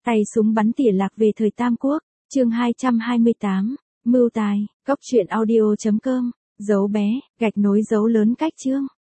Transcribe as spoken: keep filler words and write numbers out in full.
Tay súng bắn tỉa lạc về thời Tam Quốc, chương hai trăm hai mươi tám, mưu tài, góc truyện audio chấm com, dấu bé, gạch nối dấu lớn cách chương.